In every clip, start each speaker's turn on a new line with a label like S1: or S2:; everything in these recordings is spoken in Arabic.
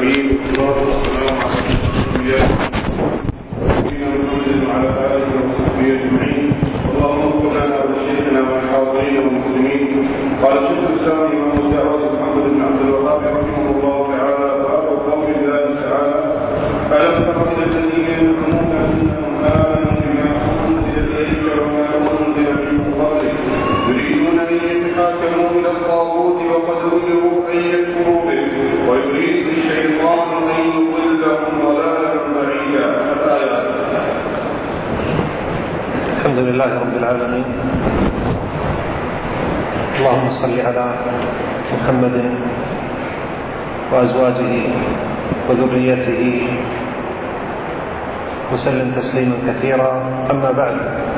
S1: العالمين، والصلاة والسلام على أشرف الأنبياء سيدنا محمد وعلى آله وصحبه أجمعين. اللهم اغفر لنا ولشيخنا والحاضرين والمسلمين. قال شيخ الإسلام إمام الدعوة محمد بن عبد الوهاب رحمه الله تعالى: باب قول الله تعالى: ألم تر إلى الذين يزعمون أنهم آمنوا بما أنزل إليك وما أنزل من قبلك يريدون أن يتحاكموا إلى الطاغوت وقد أمروا أن يكفروا به ويريد الشيطان أن يضلهم ضلالا بعيدا. الآيات.
S2: الحمد لله رب العالمين، اللهم صل على محمد وأزواجه وذريته وسلم تسليما كثيرا. أما بعد،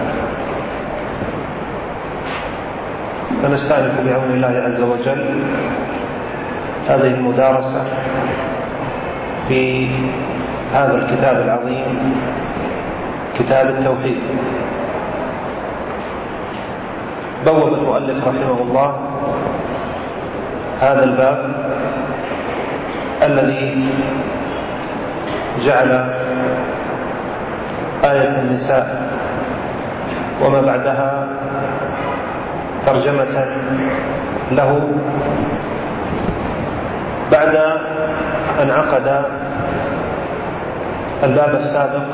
S2: فنستأنف بعون الله عز وجل هذه المدارسة في هذا الكتاب العظيم، كتاب التوحيد. بوب المؤلف رحمه الله هذا الباب الذي جعل آية النساء وما بعدها ترجمة له بعد أن عقد الباب السابق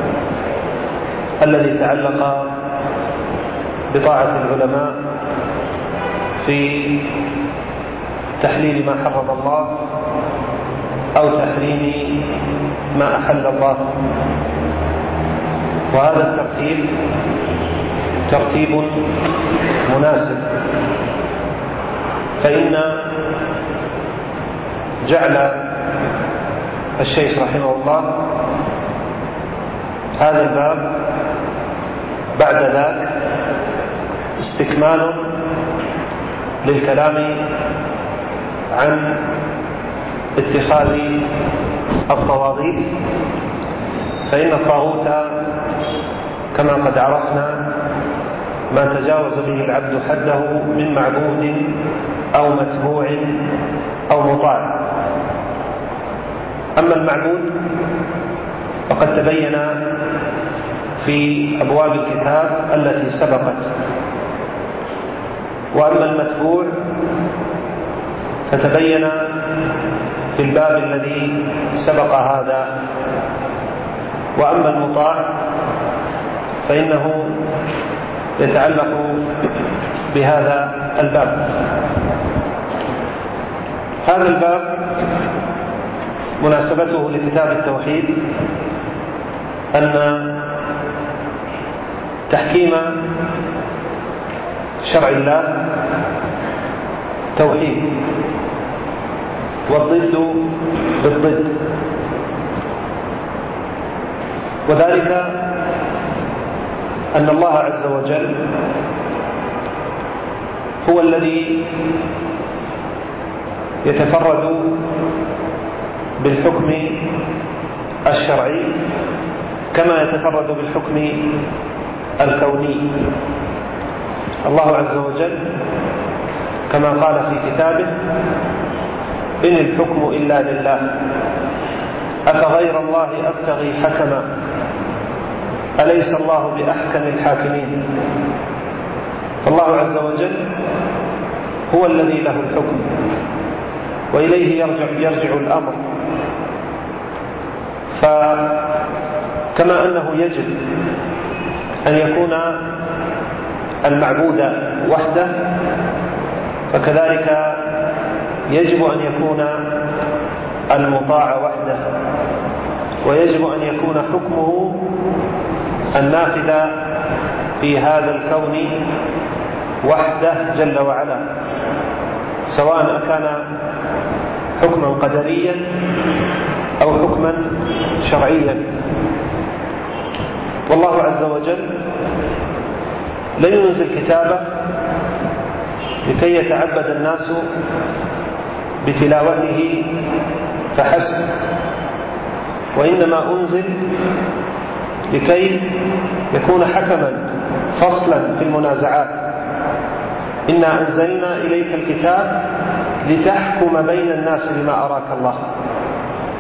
S2: الذي تعلق بطاعة العلماء في تحليل ما حرم الله أو تحريم ما أحل الله. وهذا الترتيب ترتيب مناسب، فإن جعل الشيخ رحمه الله هذا الباب بعد ذلك استكمال للكلام عن اتخاذ الطواغيت، فإن الطاغوت كما قد عرفنا ما تجاوز به العبد حده من معبود أو متبوع أو مطاع. أما المعبود فقد تبين في أبواب الكتاب التي سبقت، وأما المتبوع فتبين في الباب الذي سبق هذا، وأما المطاع فإنه يتعلق بهذا الباب. هذا الباب مناسبته لكتاب التوحيد أن تحكيم شرع الله توحيد، والضد بالضد، وذلك أن الله عز وجل هو الذي يتفرد بالحكم الشرعي كما يتفرد بالحكم الكوني. الله عز وجل كما قال في كتابه: إن الحكم إلا لله أفغير الله أبتغي حكما أليس الله بأحكم الحاكمين. فالله عز وجل هو الذي له الحكم وإليه يرجع الأمر. فكما أنه يجب أن يكون المعبود وحده، فكذلك يجب أن يكون المطاع وحده، ويجب أن يكون حكمه النافذ في هذا الكون وحده جل وعلا، سواء كان حكما قدريا أو حكما شرعيا. والله عز وجل لن ينزل كتابه لكي يتعبد الناس بتلاوته فحسب، وإنما أنزل لكي يكون حكما فصلا في المنازعات. إنا أنزلنا إليك الكتاب لتحكم بين الناس بما أراك الله.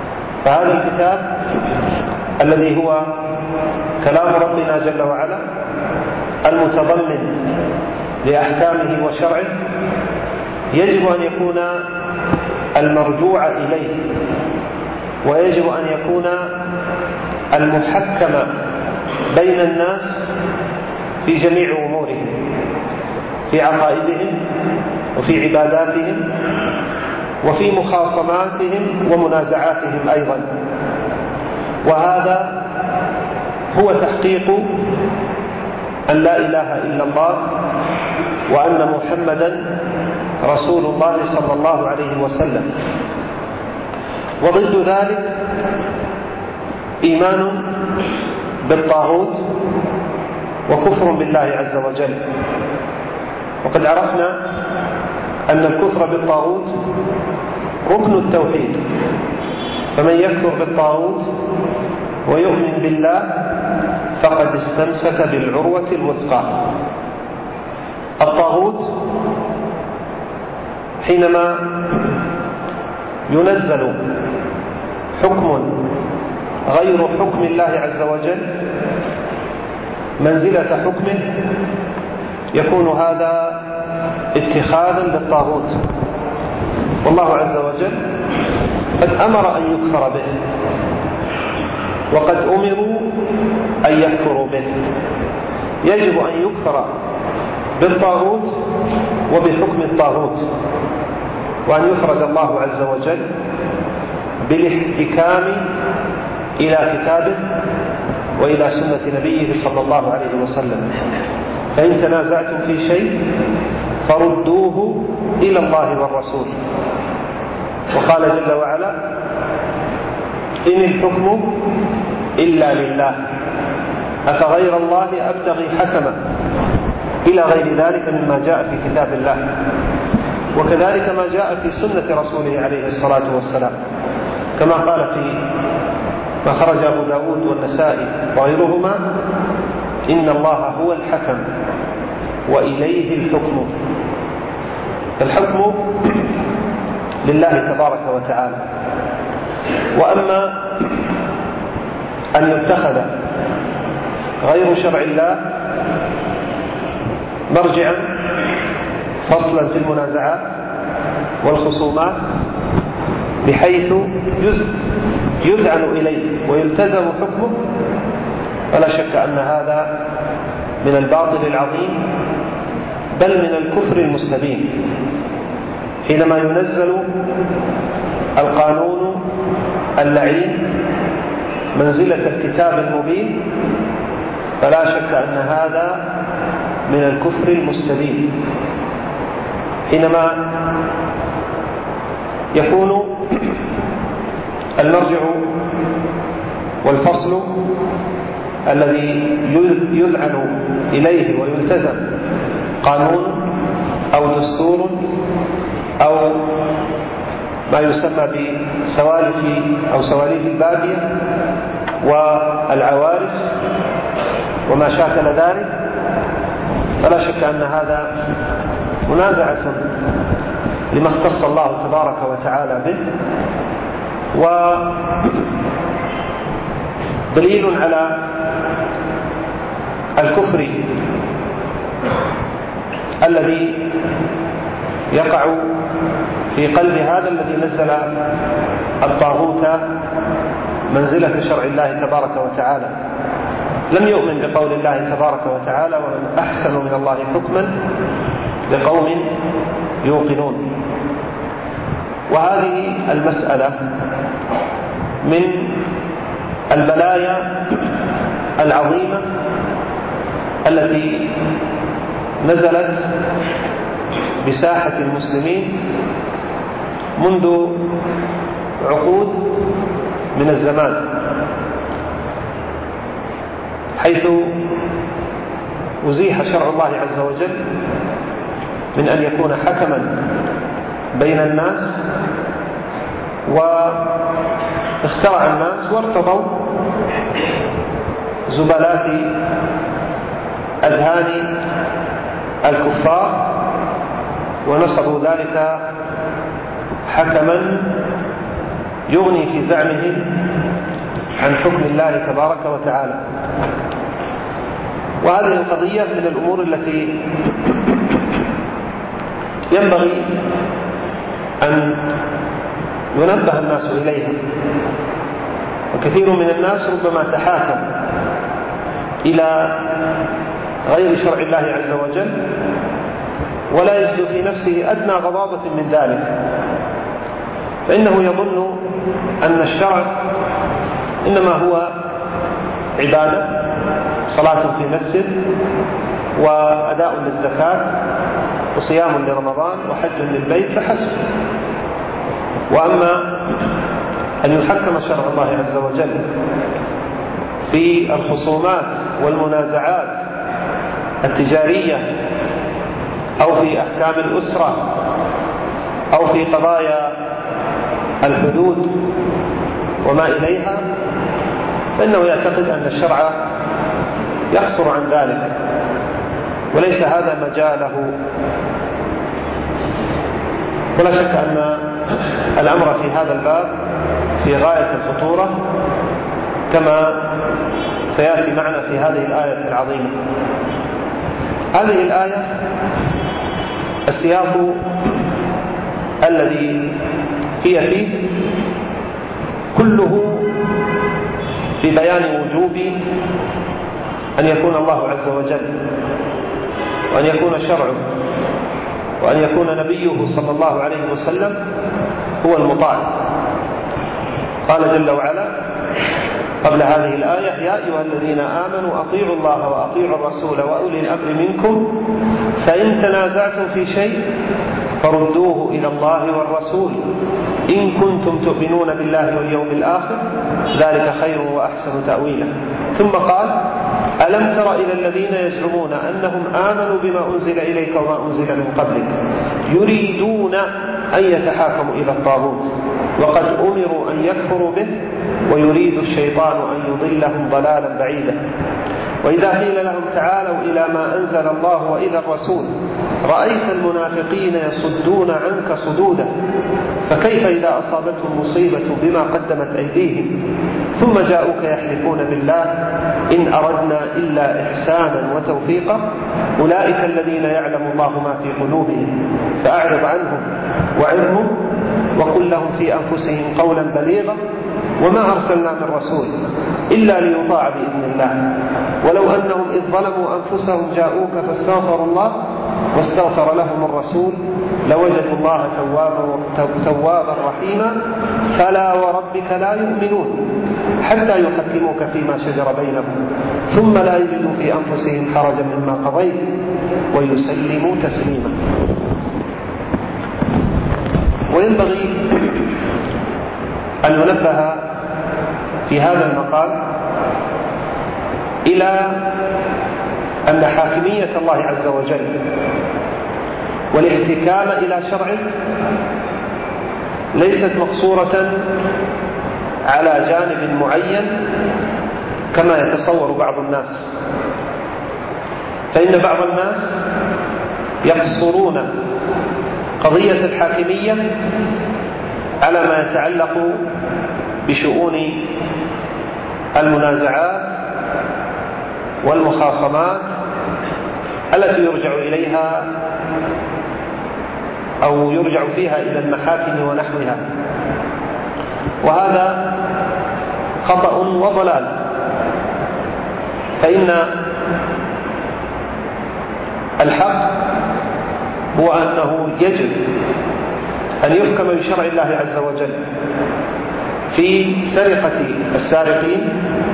S2: فهذا الكتاب الذي هو كلام ربنا جل وعلا المتضمن لأحكامه وشرعه يجب أن يكون المرجوع إليه، ويجب أن يكون المحكم بين الناس في جميع أمورهم، في عقائدهم وفي عباداتهم وفي مخاصماتهم ومنازعاتهم أيضا. وهذا هو تحقيق أن لا إله إلا الله وأن محمدا رسول الله صلى الله عليه وسلم. وضد ذلك إيمان بالطاغوت وكفر بالله عز وجل. وقد عرفنا أن الكفر بالطاغوت ركن التوحيد، فمن يكفر بالطاغوت ويؤمن بالله فقد استمسك بالعروة الوثقى. الطاغوت حينما ينزل حكم غير حكم الله عز وجل منزلة حكمه يكون هذا اتخاذا للطاغوت، والله عز وجل قد أمر أن يكفر به وقد أمروا أن يكفروا به. يجب أن يكفر بالطاغوت وبحكم الطاغوت، وأن يفرد الله عز وجل بالاحتكام إلى كتابه وإلى سنة نبيه صلى الله عليه وسلم. فإن تنازعتم في شيء فردوه إلى الله والرسول. وقال جل وعلا: إن الحكم إلا لله أفغير الله أبتغي حكما، إلى غير ذلك مما جاء في كتاب الله، وكذلك ما جاء في سنة رسوله عليه الصلاة والسلام، كما قال في ما خرج أبو داود والنسائي وغيرهما: إن الله هو الحكم وإليه الحكم. الحكم لله تبارك وتعالى. وأما أن يتخذ غير شرع الله مرجعا فصلا في المنازعات والخصومات بحيث يذعن إليه ويلتزم حكمه، فلا شك أن هذا من الباطل العظيم، بل من الكفر المستبين. حينما ينزل القانون اللعين منزلة الكتاب المبين، فلا شك أن هذا من الكفر المستبين. حينما يكون المرجع والفصل الذي يذعن إليه ويلتزم قانون أو دستور أو ما يسمى بسوالف أو سواليف البادية والعوارف وما شاكل ذلك، فلا شك أن هذا منازعة لما اختص الله تبارك وتعالى به، ودليل على الكفر الذي يقع في قلب هذا الذي نزل الطاغوت منزلة شرع الله تبارك وتعالى. لم يؤمن بقول الله تبارك وتعالى: ومن أحسن من الله حكما لقوم يوقنون. وهذه المسألة من البلايا العظيمة التي نزلت بساحة المسلمين منذ عقود من الزمان، حيث أزيح شرع الله عز وجل من أن يكون حكما بين الناس، واخترع الناس وارتضوا زبلات أذهان الكفار ونصبوا ذلك حكما يغني في زعمه عن حكم الله تبارك وتعالى. وهذه القضية من الأمور التي ينبغي أن ينبه الناس إليها. وكثير من الناس ربما تحاكم إلى غير شرع الله عز وجل ولا يجد في نفسه أدنى غضاضة من ذلك، فإنه يظن أن الشرع إنما هو عبادة، صلاة في مسجد وأداء للزكاة وصيام لرمضان وحج للبيت فحسب. وأما أن يحكم شرع الله عز وجل في الخصومات والمنازعات التجارية أو في أحكام الأسرة أو في قضايا الحدود وما إليها، فإنه يعتقد أن الشرع يقصر عن ذلك وليس هذا مجاله. ولا شك أن الأمر في هذا الباب في غاية الخطورة كما سيأتي معنا في هذه الآية العظيمة. هذه الآية السياق الذي هي فيه كله في بيان وجوب أن يكون الله عز وجل وأن يكون شرعه وأن يكون نبيه صلى الله عليه وسلم هو المطاع. قال جل وعلا قبل هذه الآية: يا أيها الذين آمنوا أطيعوا الله وأطيعوا الرسول وأولي الأمر منكم فإن تنازعتم في شيء فردوه إلى الله والرسول إن كنتم تؤمنون بالله واليوم الآخر ذلك خير وأحسن تأويلا. ثم قال: ألم تر إلى الذين يزعمون أنهم آمنوا بما أنزل إليك وما أنزل من قبلك يريدون أن يتحاكموا إلى الطاغوت وقد أمروا أن يكفروا به ويريد الشيطان أن يضلهم ضلالا بعيدا. وإذا قيل لهم تعالوا إلى ما أنزل الله وإلى الرسول رأيت المنافقين يصدون عنك صدودا فكيف إذا أصابتهم مصيبة بما قدمت أيديهم ثم جاءوك يحلفون بالله إن أردنا إلا إحسانا وتوفيقا أولئك الذين يعلم الله ما في قلوبهم فأعرض عنهم وعظهم وقل لهم في أنفسهم قولا بليغا وما أرسلنا من رسول إلا ليطاع بإذن الله ولو أنهم إذ ظلموا أنفسهم جاءوك فاستغفروا الله واستغفر لهم الرسول لوجدوا الله توابا رحيما فلا وربك لا يؤمنون حتى يحكموك فيما شجر بينهم ثم لا يجدوا في أنفسهم حرجا مما قضيت ويسلموا تسليما. وينبغي أن ينبه في هذا المقام إلى أن حاكمية الله عز وجل والاحتكام إلى شرعه ليست مقصورة على جانب معين كما يتصور بعض الناس، فإن بعض الناس يقصرون قضية الحاكمية على ما يتعلق بشؤون المنازعات والمخاصمات التي يرجع إليها أو يرجع فيها إلى المحاكم ونحوها، وهذا خطأ وضلال. فإن الحق هو أنه يجب أن يحكم بشرع الله عز وجل في سرقة السارقين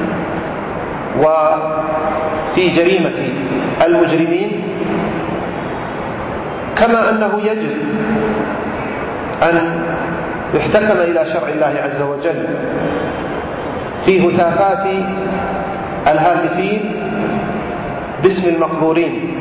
S2: وفي جريمة المجرمين، كما أنه يجب أن يحتكم إلى شرع الله عز وجل في هتافات الهاتفين باسم المقبورين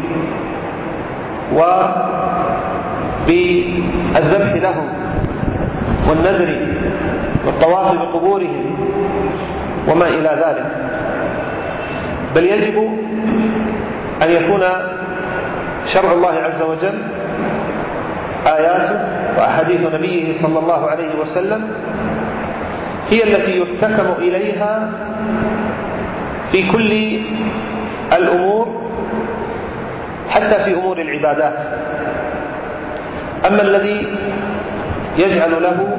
S2: وبالذبح لهم والنذر والطواف بقبورهم وما إلى ذلك، بل يجب أن يكون شرع الله عز وجل آياته وأحاديث نبيه صلى الله عليه وسلم هي التي يحتكم إليها في كل الأمور حتى في أمور العبادات. أما الذي يجعل له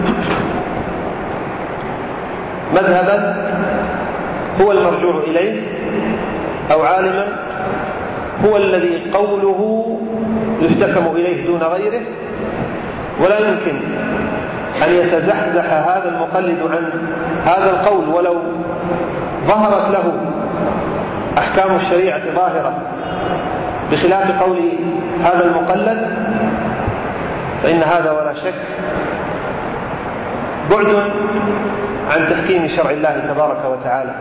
S2: مذهبا هو المرجوع إليه أو عالما هو الذي قوله يحتكم إليه دون غيره، ولا يمكن أن يتزحزح هذا المقلد عن هذا القول ولو ظهرت له أحكام الشريعة ظاهرة بخلاف قول هذا المقلد، فإن هذا ولا شك بعد عن تحكيم شرع الله تبارك وتعالى.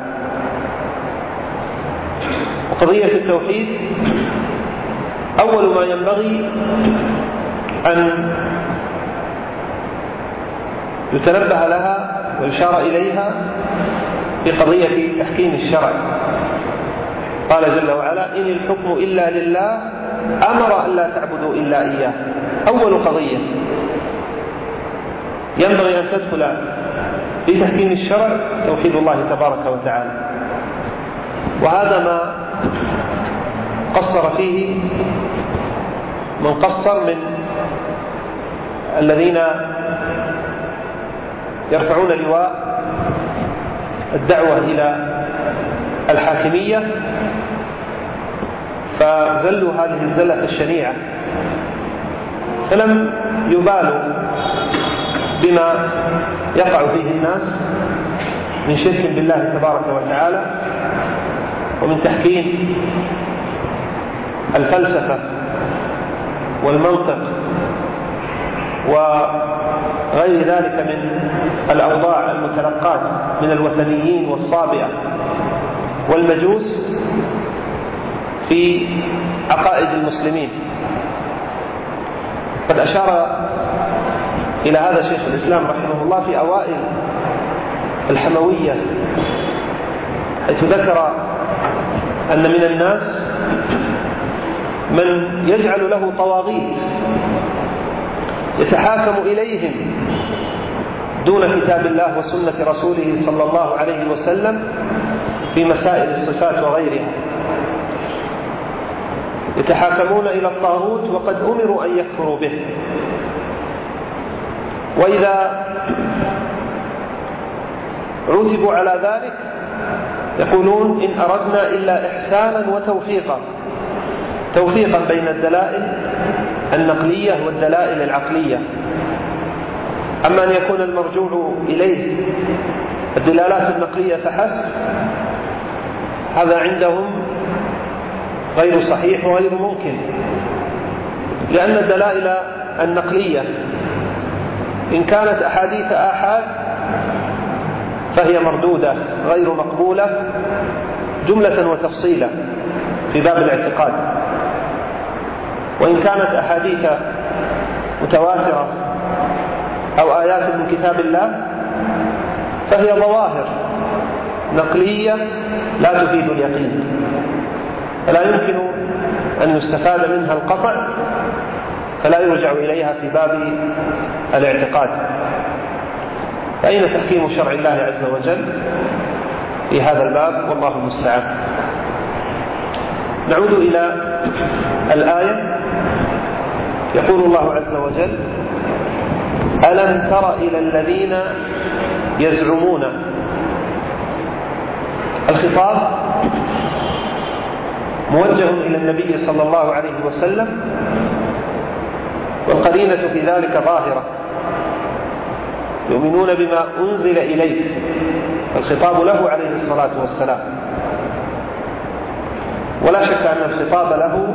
S2: وقضية التوحيد أول ما ينبغي أن يتنبه لها ويشار إليها في قضية تحكيم الشرع. قال جل وعلا: إن الحكم إلا لله أمر أن لا تعبدوا إلا إياه. أول قضية ينبغي أن تدخل في تحكيم الشرع توحيد الله تبارك وتعالى، وهذا ما قصر فيه من قصر من الذين يرفعون لواء الدعوة إلى الحاكمية، فزلوا هذه الزلة الشنيعة، فلم يبالوا بما يقع فيه الناس من شرك بالله تبارك وتعالى ومن تحكيم الفلسفة والمنطق وغير ذلك من الأوضاع المتلقاة من الوثنيين والصابئة والمجوس في عقائد المسلمين. قد أشار إلى هذا شيخ الإسلام رحمه الله في أوائل الحموية، حيث ذكر أن من الناس من يجعل له طواغيت يتحاكم إليهم دون كتاب الله وسنة رسوله صلى الله عليه وسلم في مسائل الصفات وغيرها، يتحاكمون إلى الطاغوت وقد أمروا أن يكفروا به. وإذا عتبوا على ذلك يقولون: إن أردنا إلا إحسانا وتوفيقا، توفيقا بين الدلائل النقلية والدلائل العقلية. أما أن يكون المرجوع إليه الدلالات النقلية فحسب، هذا عندهم غير صحيح وغير ممكن، لأن الدلائل النقلية إن كانت أحاديث آحاد فهي مردودة غير مقبولة جملة وتفصيلا في باب الاعتقاد، وإن كانت أحاديث متواترة أو آيات من كتاب الله فهي ظواهر نقلية لا تفيد اليقين، فلا يمكن أن يستفاد منها القطع، فلا يرجع إليها في باب الاعتقاد. فأين تحكيم شرع الله عز وجل في هذا الباب؟ والله المستعان. نعود إلى الآية. يقول الله عز وجل: ألم تر إلى الذين يزعمون. الخطاب موجه إلى النبي صلى الله عليه وسلم، والقرينة في ذلك ظاهرة، يؤمنون بما أنزل إليك، الخطاب له عليه الصلاة والسلام، ولا شك أن الخطاب له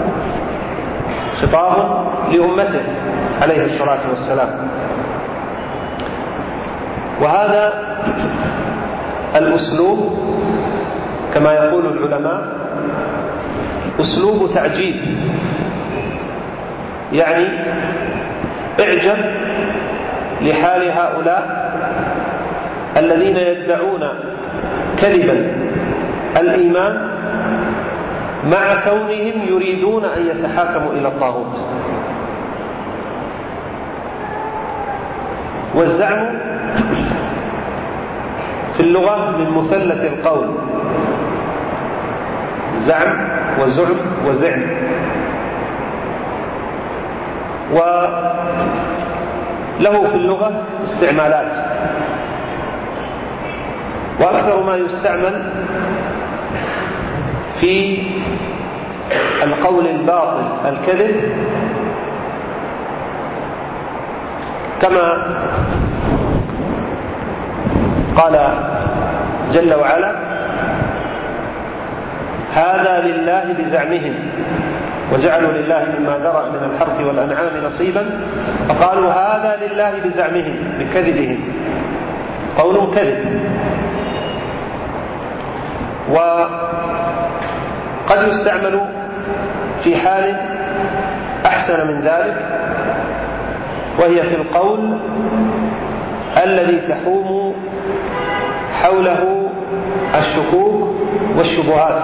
S2: خطاب لأمته عليه الصلاة والسلام. وهذا الأسلوب كما يقول العلماء أسلوب تعجيب، يعني اعجب لحال هؤلاء الذين يدعون كذبا الإيمان مع كونهم يريدون أن يتحاكموا إلى الطاغوت. في اللغة من مثلث القول، زعم وزعم وزعم. وله في اللغة استعمالات، وأكثر ما يستعمل في القول الباطل الكذب، كما قال جل وعلا: هذا لله بزعمهم وجعلوا لله مما ذرأ من الحرث والأنعام نصيبا فقالوا هذا لله بزعمهم، بكذبهم، قول كذب. وقد يستعمل في حال أحسن من ذلك، وهي في القول الذي تحوم حوله الشكوك والشبهات،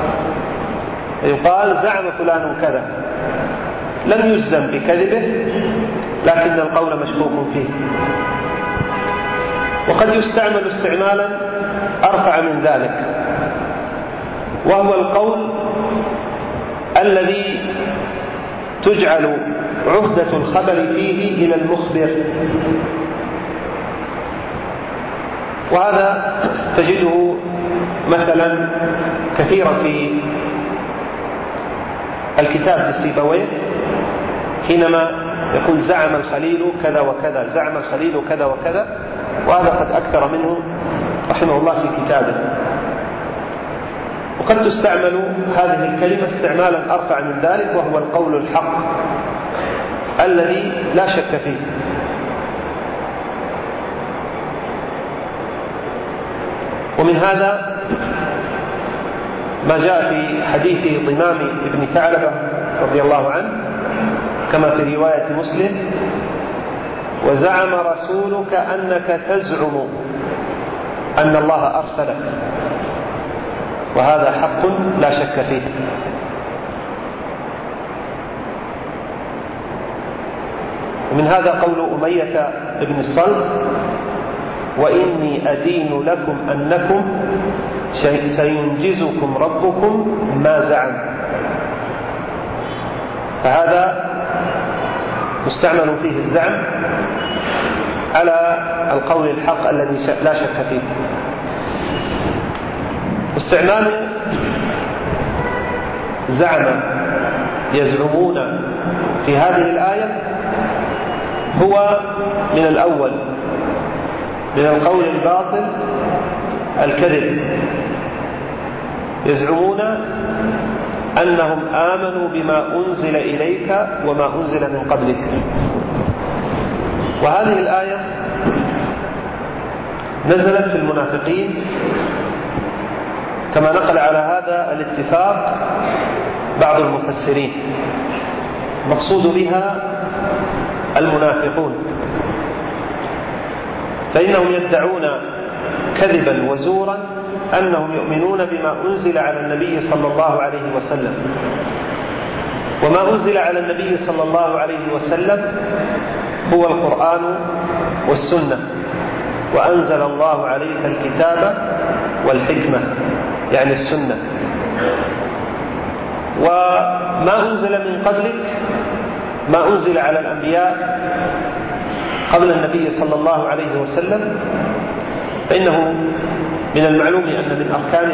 S2: يقال زعم فلان كذا، لم يجزم بكذبه لكن القول مشكوك فيه. وقد يستعمل استعمالا أرفع من ذلك، وهو القول الذي تجعل عهدة الخبر فيه إلى المخبر، وهذا تجده مثلا كثيرا في الكتاب لسيبويه حينما يقول زعم الخليل كذا وكذا، زعم الخليل كذا وكذا، وهذا قد أكثر منه رحمه الله في كتابه. وقد تستعمل هذه الكلمة استعمالا أرفع من ذلك، وهو القول الحق الذي لا شك فيه. ومن هذا ما جاء في حديث ضمام بن ثعلبة رضي الله عنه كما في رواية مسلم: وزعم رسولك أنك تزعم أن الله أرسلك، وهذا حق لا شك فيه. ومن هذا قول أمية بن الصلت: وإني أدين لكم أنكم سينجزكم ربكم ما زعم. فهذا مستعمل فيه الزعم على القول الحق الذي لا شك فيه. استعمال زعم يزعمون في هذه الآية هو من الأول، من القول الباطل الكذب. يزعمون أنهم آمنوا بما أنزل إليك وما أنزل من قبلك. وهذه الآية نزلت في المنافقين كما نقل على هذا الاتفاق بعض المفسرين. مقصود بها المنافقون، فإنهم يدعون كذبا وزورا أنهم يؤمنون بما أنزل على النبي صلى الله عليه وسلم. وما أنزل على النبي صلى الله عليه وسلم هو القرآن والسنة، وأنزل الله عليك الكتاب والحكمة، يعني السنة. وما أنزل من قبلك، ما أنزل على الأنبياء قبل النبي صلى الله عليه وسلم، فإنه من المعلوم أن من أركان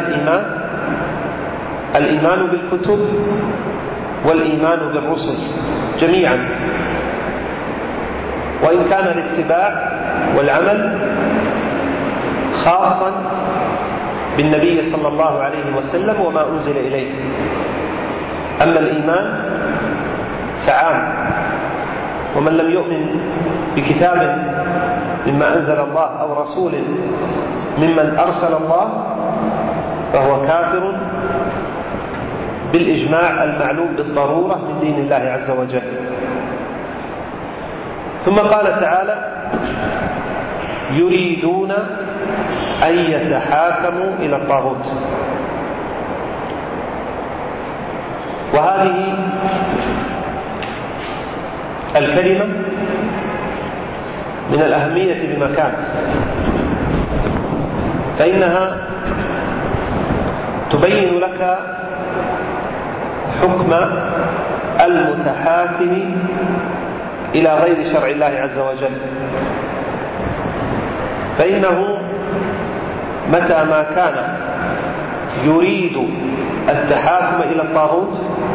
S2: الإيمان بالكتب والإيمان بالرسل جميعا، وإن كان الاتباع والعمل خاصا بالنبي صلى الله عليه وسلم وما أنزل إليه. أما الإيمان فعام، ومن لم يؤمن بكتاب مما أنزل الله أو رسول ممن أرسل الله فهو كافر بالإجماع المعلوم بالضرورة من دين الله عز وجل. ثم قال تعالى: يريدون أن يتحاكموا إلى الطاغوت. وهذه الكلمة من الأهمية بمكان، فإنها تبين لك حكم المتحاكم إلى غير شرع الله عز وجل. فإنه متى ما كان يريد التحاكم إلى الطاغوت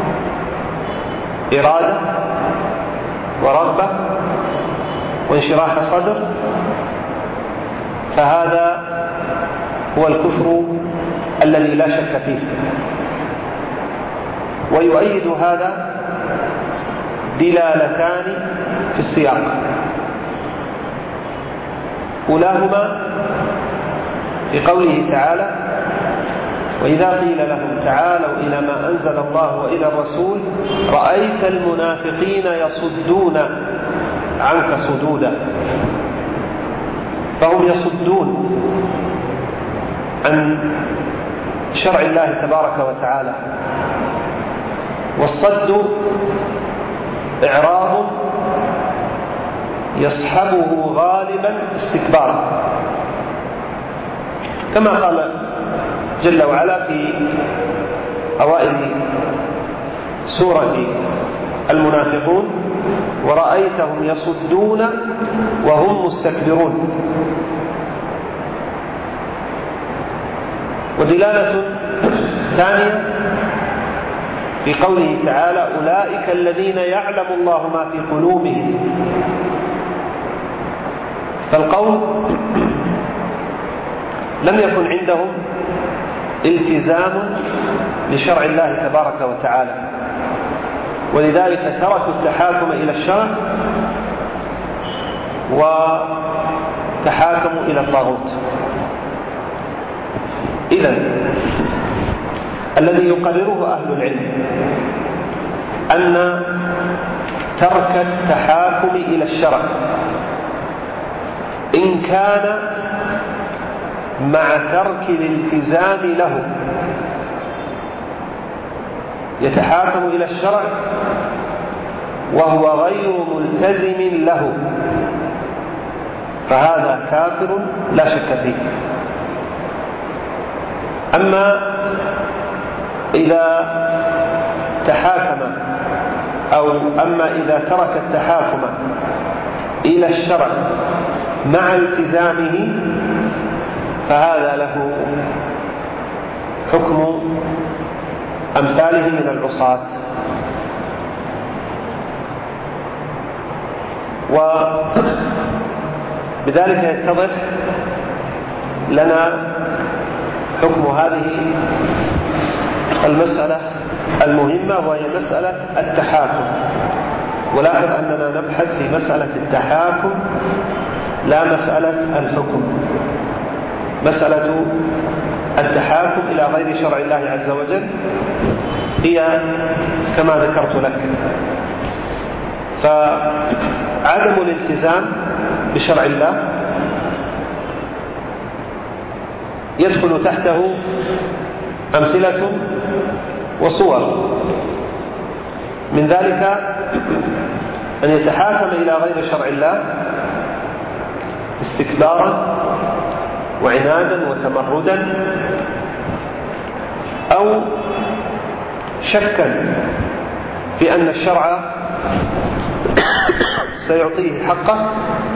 S2: إرادة ورغبة وانشراح صدر، فهذا هو الكفر الذي لا شك فيه. ويؤيد هذا دلالتان في السياق، أولاهما في قوله تعالى: وإذا قيل لهم تعالوا إلى ما أنزل الله وإلى الرسول رأيت المنافقين يصدون عنك صدودا. فهم يصدون عن شرع الله تبارك وتعالى، والصد إعراض يصحبه غالبا استكبارا، كما قال جل وعلا في أوائل سورة المنافقون: ورأيتهم يصدون وهم مستكبرون. ودلالة ثانية في قوله تعالى: أولئك الذين يعلم الله ما في قلوبهم. فالقوم لم يكن عندهم التزام لشرع الله تبارك وتعالى، ولذلك تركوا التحاكم إلى الشرع وتحاكموا إلى الطاغوت. إذن الذي يقرره أهل العلم أن ترك التحاكم إلى الشرع إن كان مع ترك الالتزام له، يتحاكم إلى الشرع وهو غير ملتزم له، فهذا كافر لا شك فيه. أما إذا تحاكم إذا ترك التحاكم إلى الشرع مع التزامه، فهذا له حكم أمثاله من العصاة. وبذلك يتضح لنا حكم هذه المسألة المهمة، وهي مسألة التحاكم. ولاحظ أننا نبحث في مسألة التحاكم لا مسألة الحكم. مسألة التحاكم إلى غير شرع الله عز وجل هي كما ذكرت لك. فعدم الالتزام بشرع الله يدخل تحته أمثلة وصور. من ذلك أن يتحاكم إلى غير شرع الله استكبارا وعنادا وتمردا، أو شكا في أن الشرع سيعطيه حقه،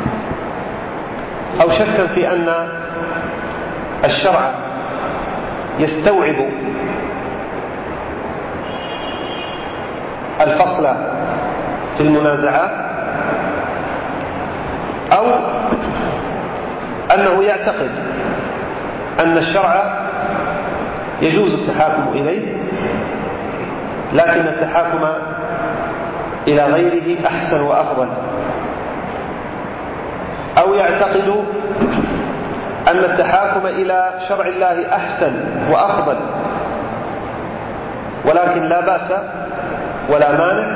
S2: أو شكا في أن الشرع يستوعب الفصل في المنازعات، أو أنه يعتقد أن الشرع يجوز التحاكم إليه، لكن التحاكم إلى غيره أحسن وأفضل، أو يعتقد أن التحاكم إلى شرع الله أحسن وأفضل، ولكن لا بأس ولا مانع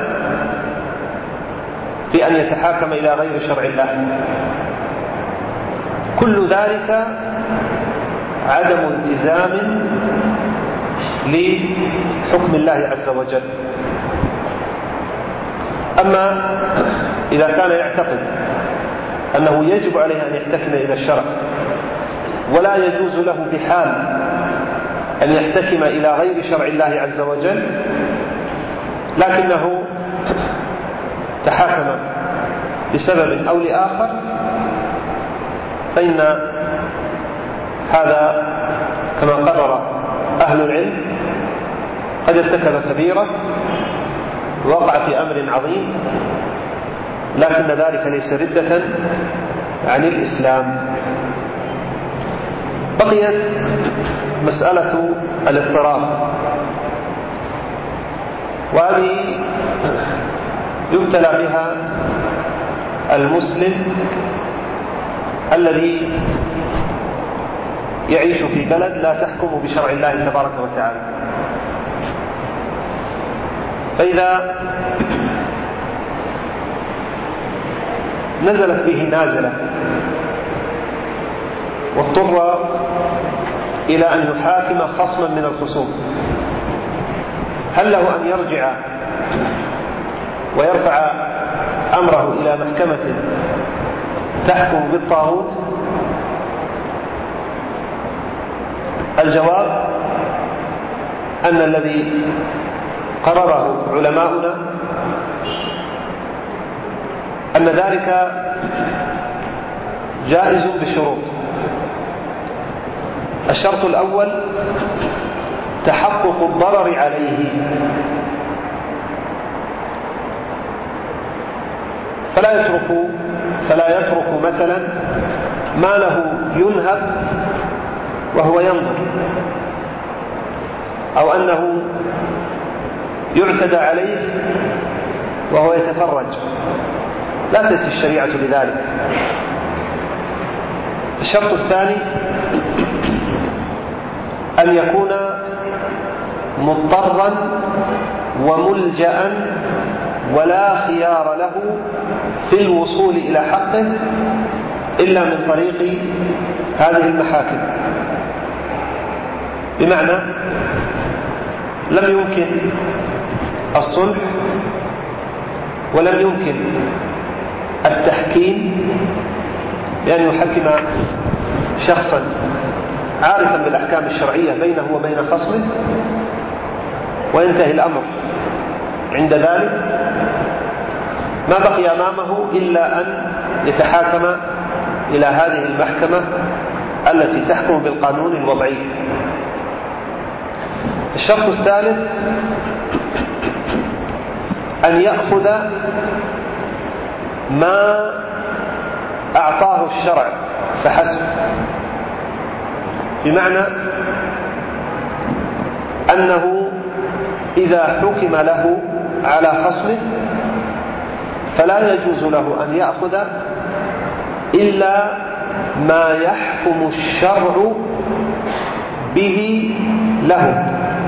S2: في أن يتحاكم إلى غير شرع الله. كل ذلك عدم التزام لحكم الله عز وجل. أما إذا كان يعتقد أنه يجب عليه أن يحتكم إلى الشرع ولا يجوز له بحال أن يحتكم إلى غير شرع الله عز وجل، لكنه تحاكم بسبب أو لآخر، فإن هذا كما قرر أهل العلم قد ارتكب كبيرة ووقع في أمر عظيم، لكن ذلك ليس ردة عن الإسلام. بقيت مسألة الاضطراب، وهذه يبتلى بها المسلم الذي يعيش في بلد لا تحكم بشرع الله تبارك وتعالى. فإذا نزلت به نازلة واضطر إلى أن يحاكم خصما من الخصوم، هل له أن يرجع ويرفع أمره إلى محكمة تحكم بالطاغوت؟ الجواب أن الذي قرره علماؤنا أن ذلك جائز بشروط. الشرط الأول تحقق الضرر عليه، فلا يترك مثلا ما له ينهب وهو ينظر، أو أنه يعتدى عليه وهو يتفرج، لا تأتي الشريعة بذلك. الشرط الثاني أن يكون مضطرا وملجأ ولا خيار له في الوصول إلى حقه إلا من طريق هذه المحاكم، بمعنى لم يمكن الصلح ولم يمكن التحكيم بأن يحكم شخصا عارفا بالأحكام الشرعية بينه وبين خصمه وينتهي الأمر عند ذلك، ما بقي أمامه إلا أن يتحاكم إلى هذه المحكمة التي تحكم بالقانون الوضعي. الشرط الثالث أن يأخذ ما أعطاه الشرع فحسب، بمعنى أنه إذا حكم له على خصمه فلا يجوز له أن يأخذ إلا ما يحكم الشرع به له.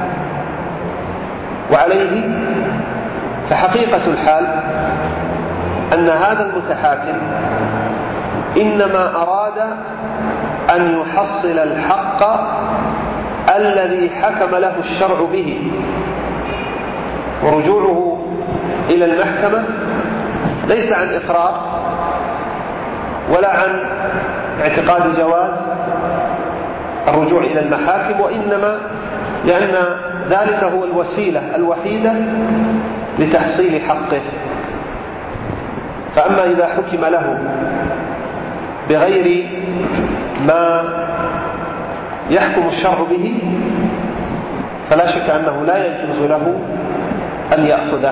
S2: وعليه فحقيقة الحال أن هذا المتحاكم إنما أراد أن يحصل الحق الذي حكم له الشرع به، ورجوعه إلى المحكمة ليس عن إقرار ولا عن اعتقاد جواز الرجوع إلى المحاكم، وإنما لأن ذلك هو الوسيلة الوحيدة لتحصيل حقه. فأما إذا حكم له بغير ما يحكم الشرع به فلا شك أنه لا يجوز له أن يأخذه.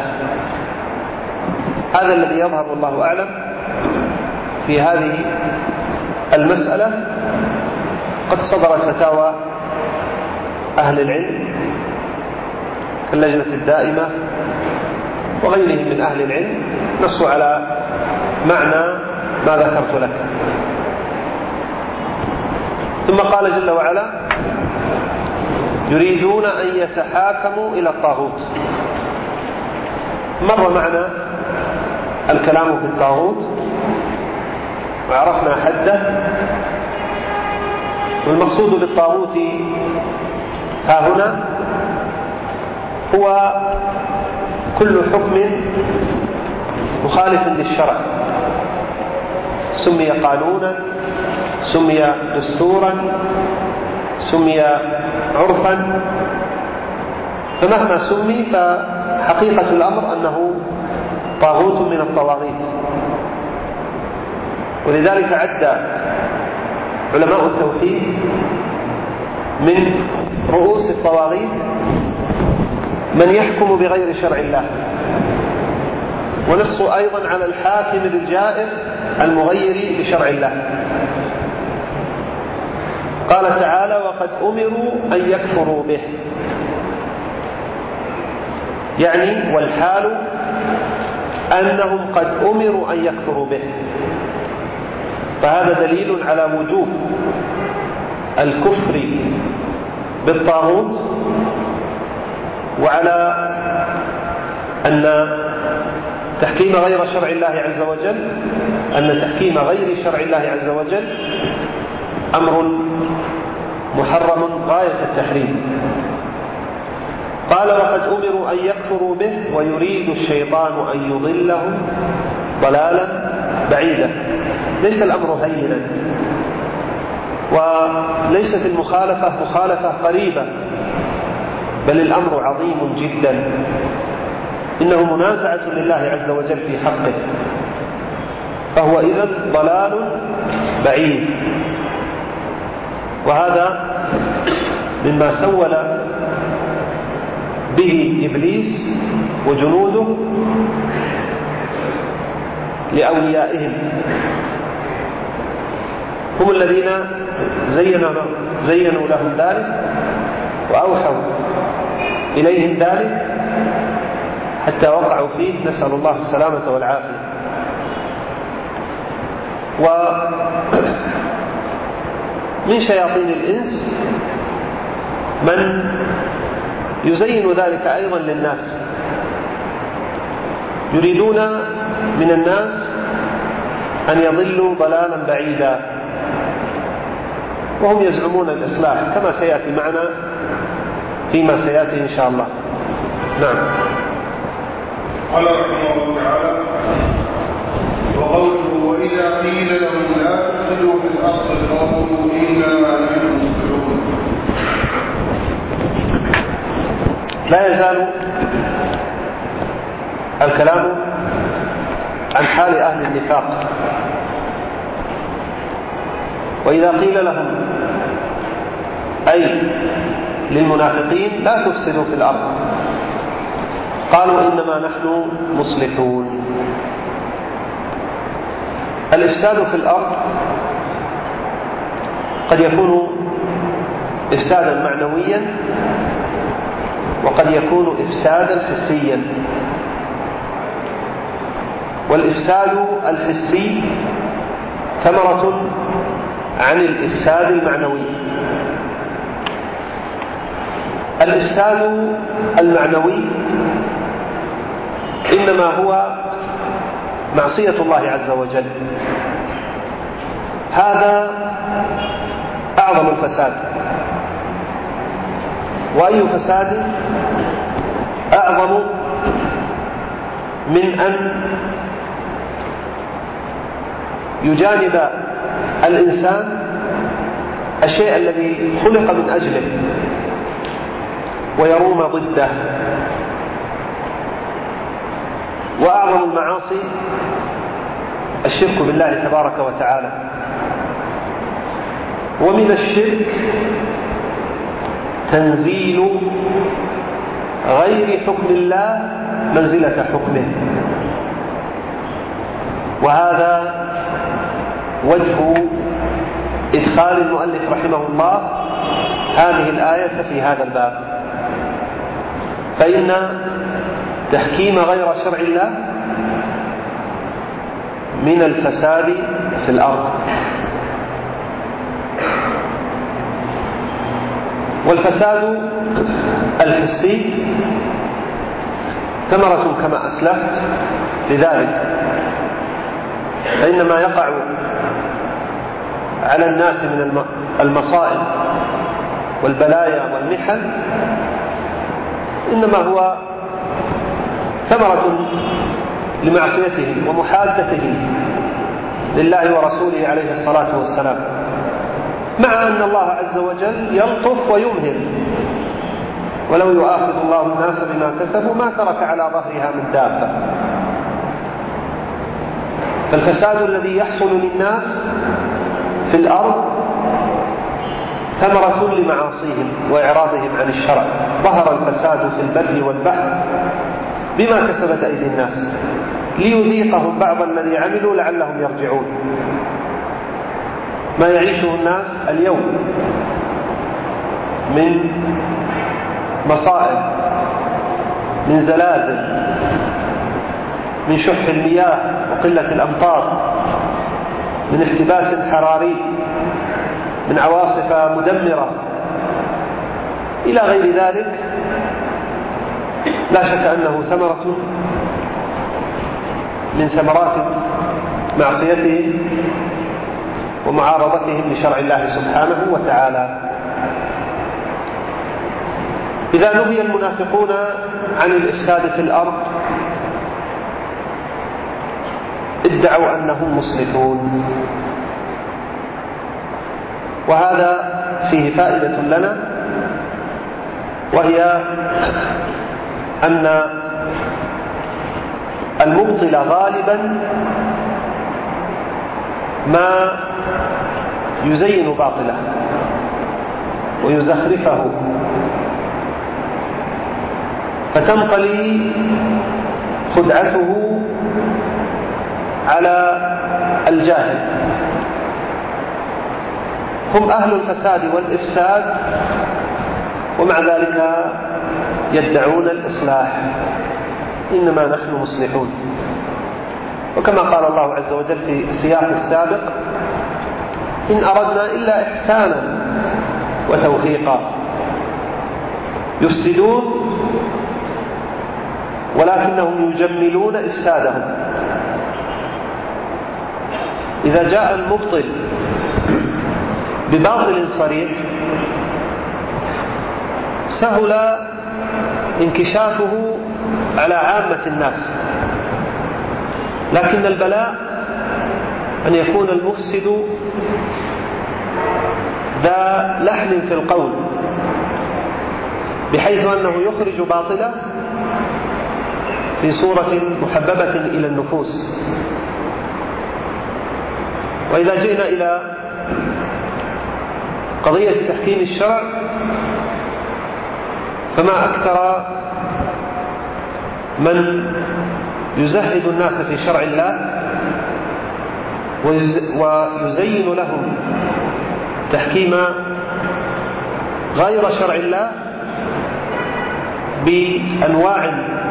S2: هذا الذي يظهر والله أعلم في هذه المسألة. قد صدرت فتاوى أهل العلم اللجنة الدائمة وغيرهم من أهل العلم نصوا على معنى ما ذكرت لك. ثم قال جل وعلا: يريدون أن يتحاكموا إلى الطاغوت. مر معنا الكلام في الطاغوت وعرفنا حده، والمقصود بالطاغوت ها هنا هو كل حكم مخالف للشرع، سمي قانونا سمي دستورا، سمي عرفا، فمهما سمي فحقيقة الأمر أنه طاغوت من الطواغيت. ولذلك عد علماء التوحيد من رؤوس الطواغيت من يحكم بغير شرع الله، ونصوا أيضا على الحاكم الجائر المغير لشرع الله. قال تعالى: وقد أمروا أن يكفروا به، يعني والحال أنهم قد أمروا أن يكفروا به. فهذا دليل على وجوب الكفر بالطاغوت، وعلى أن تحكيم غير شرع الله عز وجل، أن تحكيم غير شرع الله عز وجل أمر محرم غاية التحريم. قال: وقد أمروا أن يكفروا به ويريد الشيطان أن يضلهم ضلالا بعيدا. ليس الأمر هينا، وليست المخالفة مخالفة قريبة، بل الأمر عظيم جدا، إنه منازعة لله عز وجل في حقه، فهو إذن ضلال بعيد. وهذا مما سول به إبليس وجنوده لأوليائهم، هم الذين زينوا لهم ذلك وأوحوا إليهم ذلك حتى وقعوا فيه، نسأل الله السلامة والعافية. ومن شياطين الإنس من يزين ذلك أيضا للناس، يريدون من الناس أن يضلوا ضلالا بعيدا، وهم يزعمون الإصلاح كما سيأتي معنا فيما سيأتي إن شاء الله. نعم.
S1: قال رحمه الله تعالى: وقوله: وإذا قيل لهم لا تفسدوا في الأرض قالوا إنما نحن مصلحون.
S2: لا يزال الكلام عن حال أهل النفاق. وإذا قيل لهم، أي للمنافقين، لا تفسدوا في الأرض، قالوا إنما نحن مصلحون. الإفساد في الأرض قد يكون إفسادا معنويا، وقد يكون إفسادا حسيا. والإفساد الحسي ثمرة عن الإفساد المعنوي. الإفساد المعنوي إنما هو معصية الله عز وجل، هذا أعظم الفساد. وأي فساد أعظم من أن يجانب الإنسان الشيء الذي خلق من أجله ويروم ضده. وأعظم المعاصي الشرك بالله تبارك وتعالى. ومن الشرك تنزيل غير حكم الله منزلة حكمه، وهذا وجه إدخال المؤلف رحمه الله هذه الآية في هذا الباب. فإن تحكيم غير شرع الله من الفساد في الأرض. والفساد الحسي ثمرة كما أسلفت لذلك، فإن ما يقع على الناس من المصائب والبلايا والمحن إنما هو ثمرة لمعصيتهم ومحادته لله ورسوله عليه الصلاة والسلام. مع أن الله عز وجل يلطف ويمهل، ولو يؤاخذ الله الناس بما كسبوا ما ترك على ظهرها من دابة. فالفساد الذي يحصل للناس في الأرض ثمرة لمعاصيهم وإعراضهم عن الشرع. ظهر الفساد في البر والبحر بما كسبت أيدي الناس ليذيقهم بعض الذي عملوا لعلهم يرجعون. ما يعيشه الناس اليوم من مصائب، من زلازل، من شح المياه وقلة الأمطار، من احتباس حراري، من عواصف مدمرة إلى غير ذلك، لا شك أنه ثمرة من ثمرات معصيتهم ومعارضتهم لشرع الله سبحانه وتعالى. إذا نهي المنافقون عن الإفساد في الأرض ادعوا أنهم مصلحون، وهذا فيه فائدة لنا، وهي أن المبطل غالبا ما يزين باطله ويزخرفه، فتنقلي خدعته على الجاهل. هم أهل الفساد والإفساد ومع ذلك يدعون الإصلاح، إنما نحن مصلحون. وكما قال الله عز وجل في السياق السابق: إن أردنا إلا إحسانا وتوفيقا. يفسدون ولكنهم يجملون إفسادهم. إذا جاء المبطل بباطل صريح سهل انكشافه على عامة الناس، لكن البلاء أن يكون المفسد ذا لحن في القول، بحيث أنه يخرج باطلا في صورة محببة إلى النفوس. وإذا جئنا إلى قضية تحكيم الشرع فما أكثر من يزهد الناس في شرع الله ويزين لهم تحكيم غير شرع الله بأنواع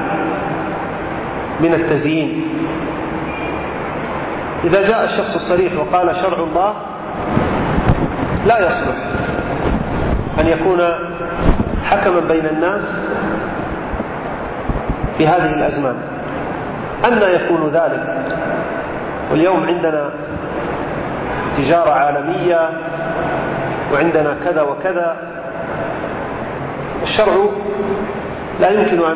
S2: من التزيين. إذا جاء الشخص الصريح وقال شرع الله، لا يصلح أن يكون حكما بين الناس في هذه الأزمان. أن يكون ذلك؟ واليوم عندنا تجارة عالمية وعندنا كذا وكذا. الشرع لا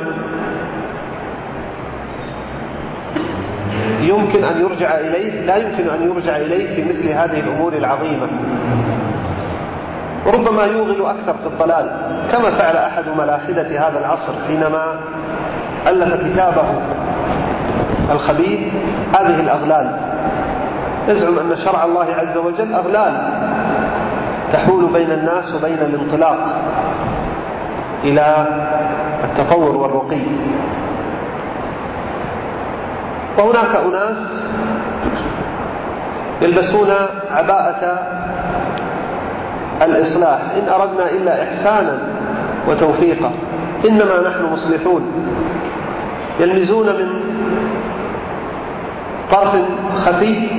S2: يمكن أن يرجع إليه، لا يمكن أن يرجع إليه في مثل هذه الأمور العظيمة، وربما يوغل أكثر في الضلال، كما فعل أحد ملاحدة هذا العصر حينما ألف كتابه الخبيث هذه الأغلال. يزعم أن شرع الله عز وجل أغلال تحول بين الناس وبين الانطلاق إلى التطور والرقي. وهناك أناس يلبسون عباءة الإصلاح: إن أردنا إلا إحسانا وتوفيقا، إنما نحن مصلحون. يلمزون من طرف خفي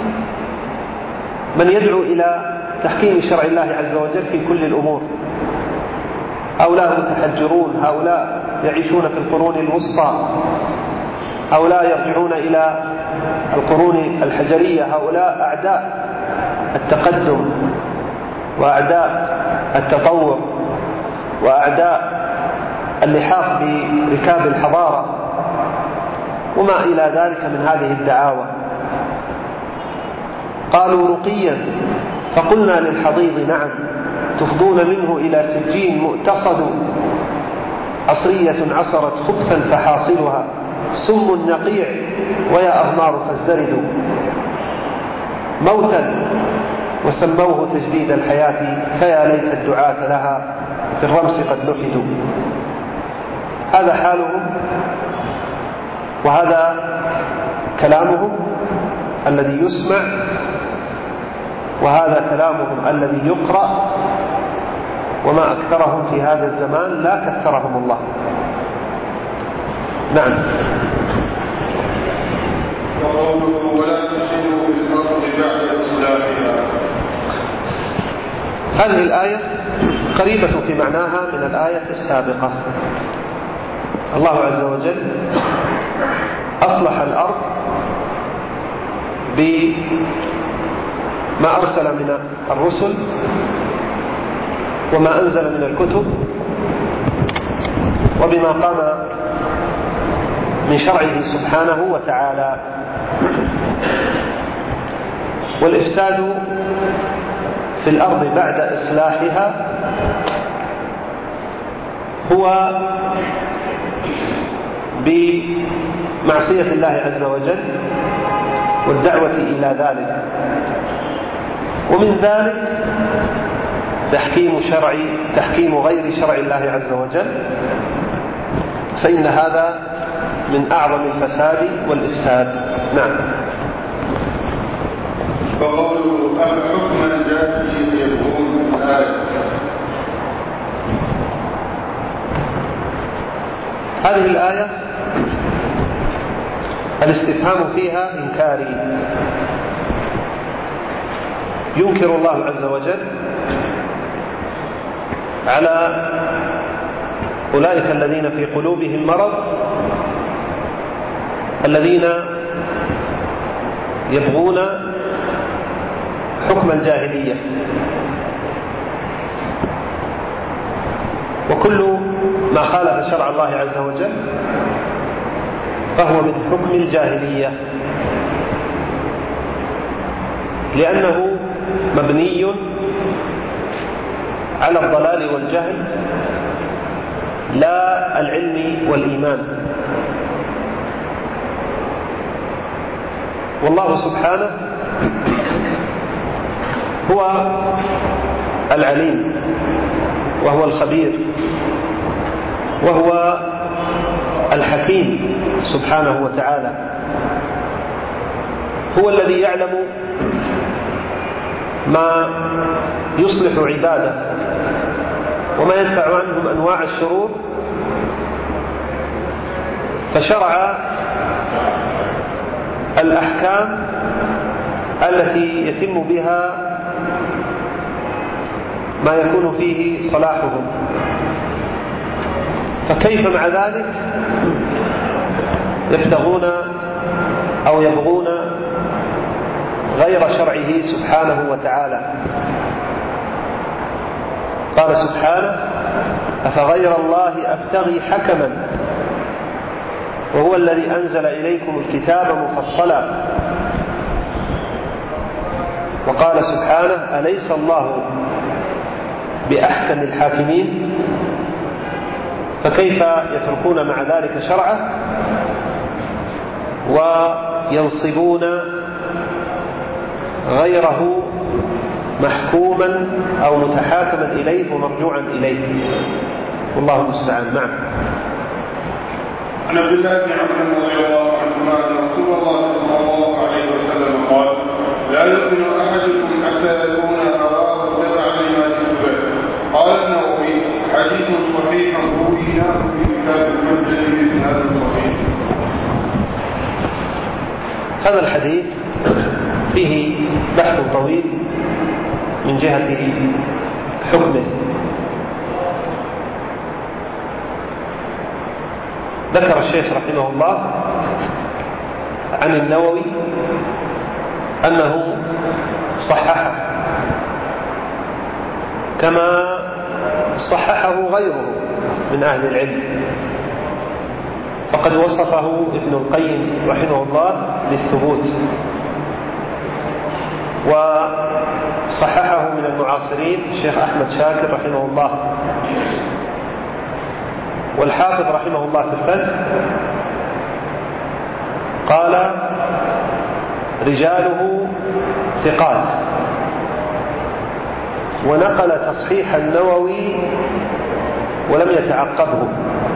S2: من يدعو إلى تحكيم شرع الله عز وجل في كل الأمور. هؤلاء متحجرون، هؤلاء يعيشون في القرون الوسطى، هؤلاء يرجعون إلى القرون الحجرية، هؤلاء أعداء التقدم وأعداء التطور وأعداء اللحاق بركاب الحضارة وما إلى ذلك من هذه الدعاوى. قالوا رقيا فقلنا للحضيض نعم تفضون منه إلى سجين مؤتصد عصرية عصرت خبثا فحاصلها سم نقيع ويا أغمار فازدردوا موتا وسموه تجديد الحياة فيا ليت الدعاة لها في الرمس قد لحدوا. هذا حالهم وهذا كلامهم الذي يسمع وهذا كلامهم الذي يقرأ، وما أكثرهم في هذا الزمان لا كثرهم الله. نعم.
S1: وقوله ولا تفسدوا في الأرض بعد إصلاحها.
S2: هذه الآية قريبة في معناها من الآية السابقة. الله عز وجل أصلح الأرض بما أرسل من الرسل وما أنزل من الكتب وبما قام من شرعه سبحانه وتعالى. والإفساد في الأرض بعد إصلاحها هو بمعصية الله عز وجل والدعوة إلى ذلك، ومن ذلك تحكيم غير شرع الله عز وجل، فإن هذا من أعظم الفساد والإفساد. نعم.
S1: وقوله أفحكم الجاهلية يبغون الآية.
S2: هذه الآية الاستفهام فيها إنكاري، ينكر الله عز وجل على أولئك الذين في قلوبهم مرض الذين يبغون حكم الجاهلية، وكل ما خالف شرع الله عز وجل فهو من حكم الجاهلية، لأنه مبني على الضلال والجهل لا العلم والإيمان. والله سبحانه هو العليم وهو الخبير وهو الحكيم سبحانه وتعالى، هو الذي يعلم ما يصلح عباده وما يدفع عنهم أنواع الشرور، فشرع الأحكام التي يتم بها ما يكون فيه صلاحهم. فكيف مع ذلك يبتغون أو يبغون غير شرعه سبحانه وتعالى؟ قال سبحانه أفغير الله أبتغي حكما وهو الذي أنزل إليكم الكتاب مفصلا. وقال سبحانه أليس الله بأحكم الحاكمين؟ فكيف يتركون مع ذلك شرعه وينصبون غيره محكوما أو متحاكما إليه ومرجوعا إليه؟ والله المستعان. نعم.
S1: عن عبد الله بن عمرو رضي الله عنهما أن رسول الله صلى الله عليه وسلم قال لا يؤمن أحدكم حتى يكون هواه تبعا لما جئت. قال النووي حديث صحيح رويناه في كتاب الحجة بإسناد صحيح.
S2: هذا الحديث فيه بحث طويل من جهة حكمه. ذكر الشيخ رحمه الله عن النووي أنه صححه كما صححه غيره من أهل العلم، فقد وصفه ابن القيم رحمه الله بالثبوت، صححه من المعاصرين الشيخ أحمد شاكر رحمه الله، والحافظ رحمه الله في الفتح قال رجاله ثقات، ونقل تصحيح النووي ولم يتعقبه،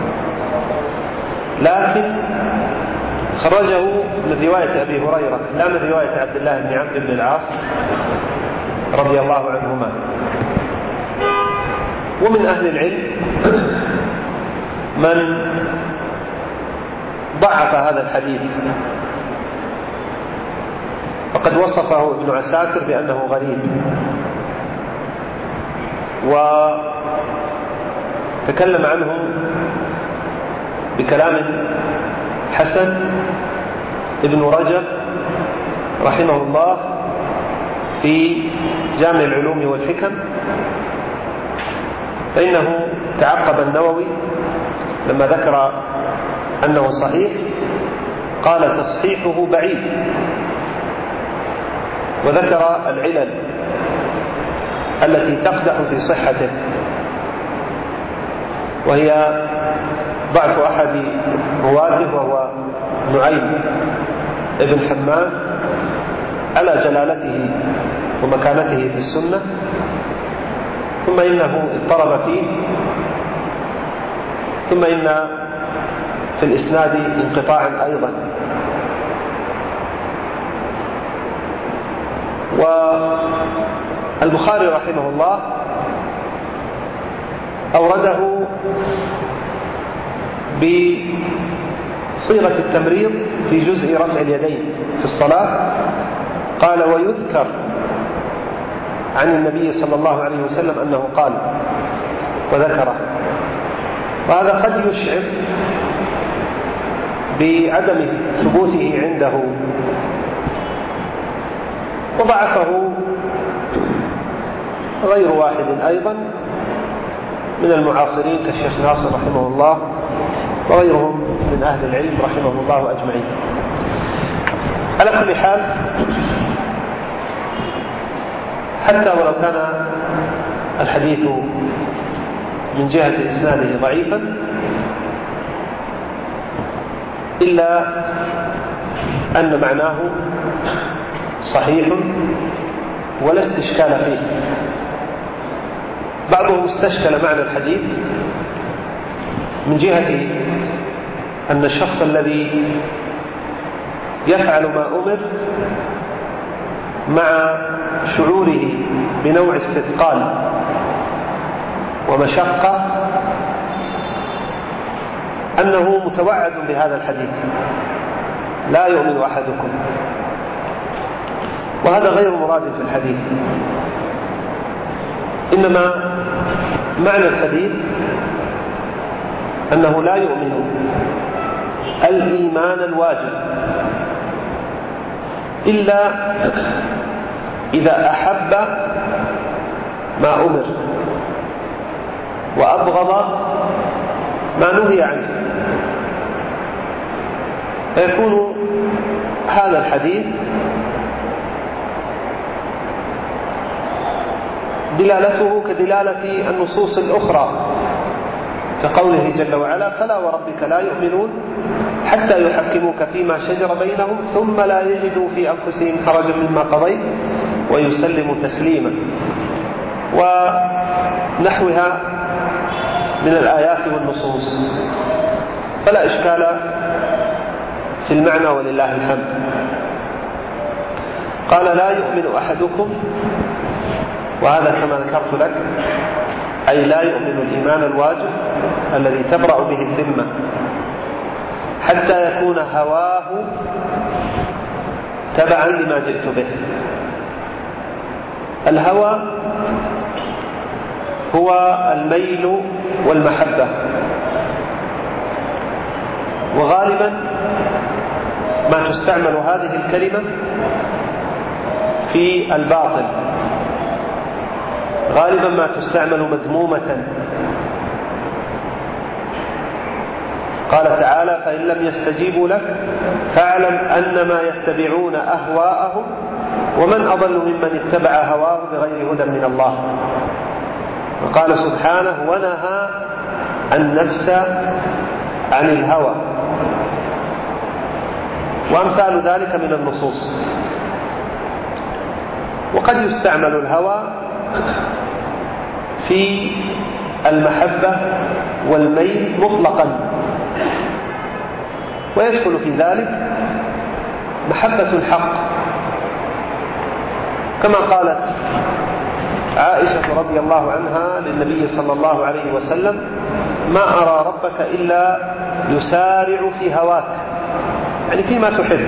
S2: لكن خرجه من رواية أبي هريرة لا من رواية عبد الله بن عمرو بن العاص رضي الله عنهما. ومن أهل العلم من ضعف هذا الحديث، وقد وصفه ابن عساكر بأنه غريب، وتكلم عنه بكلام حسن ابن رجب رحمه الله في جامع العلوم والحكم، فإنه تعقب النووي لما ذكر أنه صحيح قال تصحيحه بعيد، وذكر العلل التي تقدح في صحته، وهي ضعف أحد رواته وهو نعيم ابن حماد على جلالته ومكانته في السنة، ثم إنه اضطرب فيه، ثم إن في الإسناد انقطاعا أيضا. والبخاري رحمه الله أورده بصيغة التمريض في جزء رفع اليدين في الصلاة، قال ويذكر عن النبي صلى الله عليه وسلم أنه قال وذكره، وهذا قد يشعر بعدم ثبوته عنده، وضعفه غير واحد أيضا من المعاصرين كالشيخ ناصر رحمه الله وغيرهم من أهل العلم رحمه الله أجمعين. على كل حال، حتى ولو كان الحديث من جهة إسناده ضعيفا، إلا أن معناه صحيح ولا استشكال فيه. بعضهم استشكل معنى الحديث من جهة أن الشخص الذي يفعل ما أمر مع شعوره بنوع استثقال ومشقة أنه متوعد بهذا الحديث، لا يؤمن أحدكم، وهذا غير مراد في الحديث. إنما معنى الحديث أنه لا يؤمن الإيمان الواجب إلا إذا أحب ما أمر وأبغض ما نهي عنه، فيكون هذا الحديث دلالته كدلالة النصوص الأخرى، كقوله جل وعلا فلا وربك لا يؤمنون حتى يحكموك فيما شجر بينهم ثم لا يجدوا في أنفسهم حرجا مما قضيت ويسلموا تسليما، ونحوها من الآيات والنصوص، فلا إشكال في المعنى ولله الحمد. قال لا يؤمن أحدكم، وهذا كما ذكرت لك أي لا يؤمن الإيمان الواجب الذي تبرأ به الذمة حتى يكون هواه تبعا لما جئت به. الهوى هو الميل والمحبة، وغالبا ما تستعمل هذه الكلمة في الباطل، غالبا ما تستعمل مذمومة. قال تعالى فإن لم يستجيبوا لك فاعلم أنما يتبعون أهواءهم ومن أضل ممن اتبع هواه بغير هدى من الله. وقال سبحانه: ونهى النفس عن الهوى، وأمثال ذلك من النصوص. وقد يستعمل الهوى في المحبة والميل مطلقا، ويدخل في ذلك محبة الحق، كما قالت عائشة رضي الله عنها للنبي صلى الله عليه وسلم: ما أرى ربك إلا يسارع في هواك، يعني فيما تحب.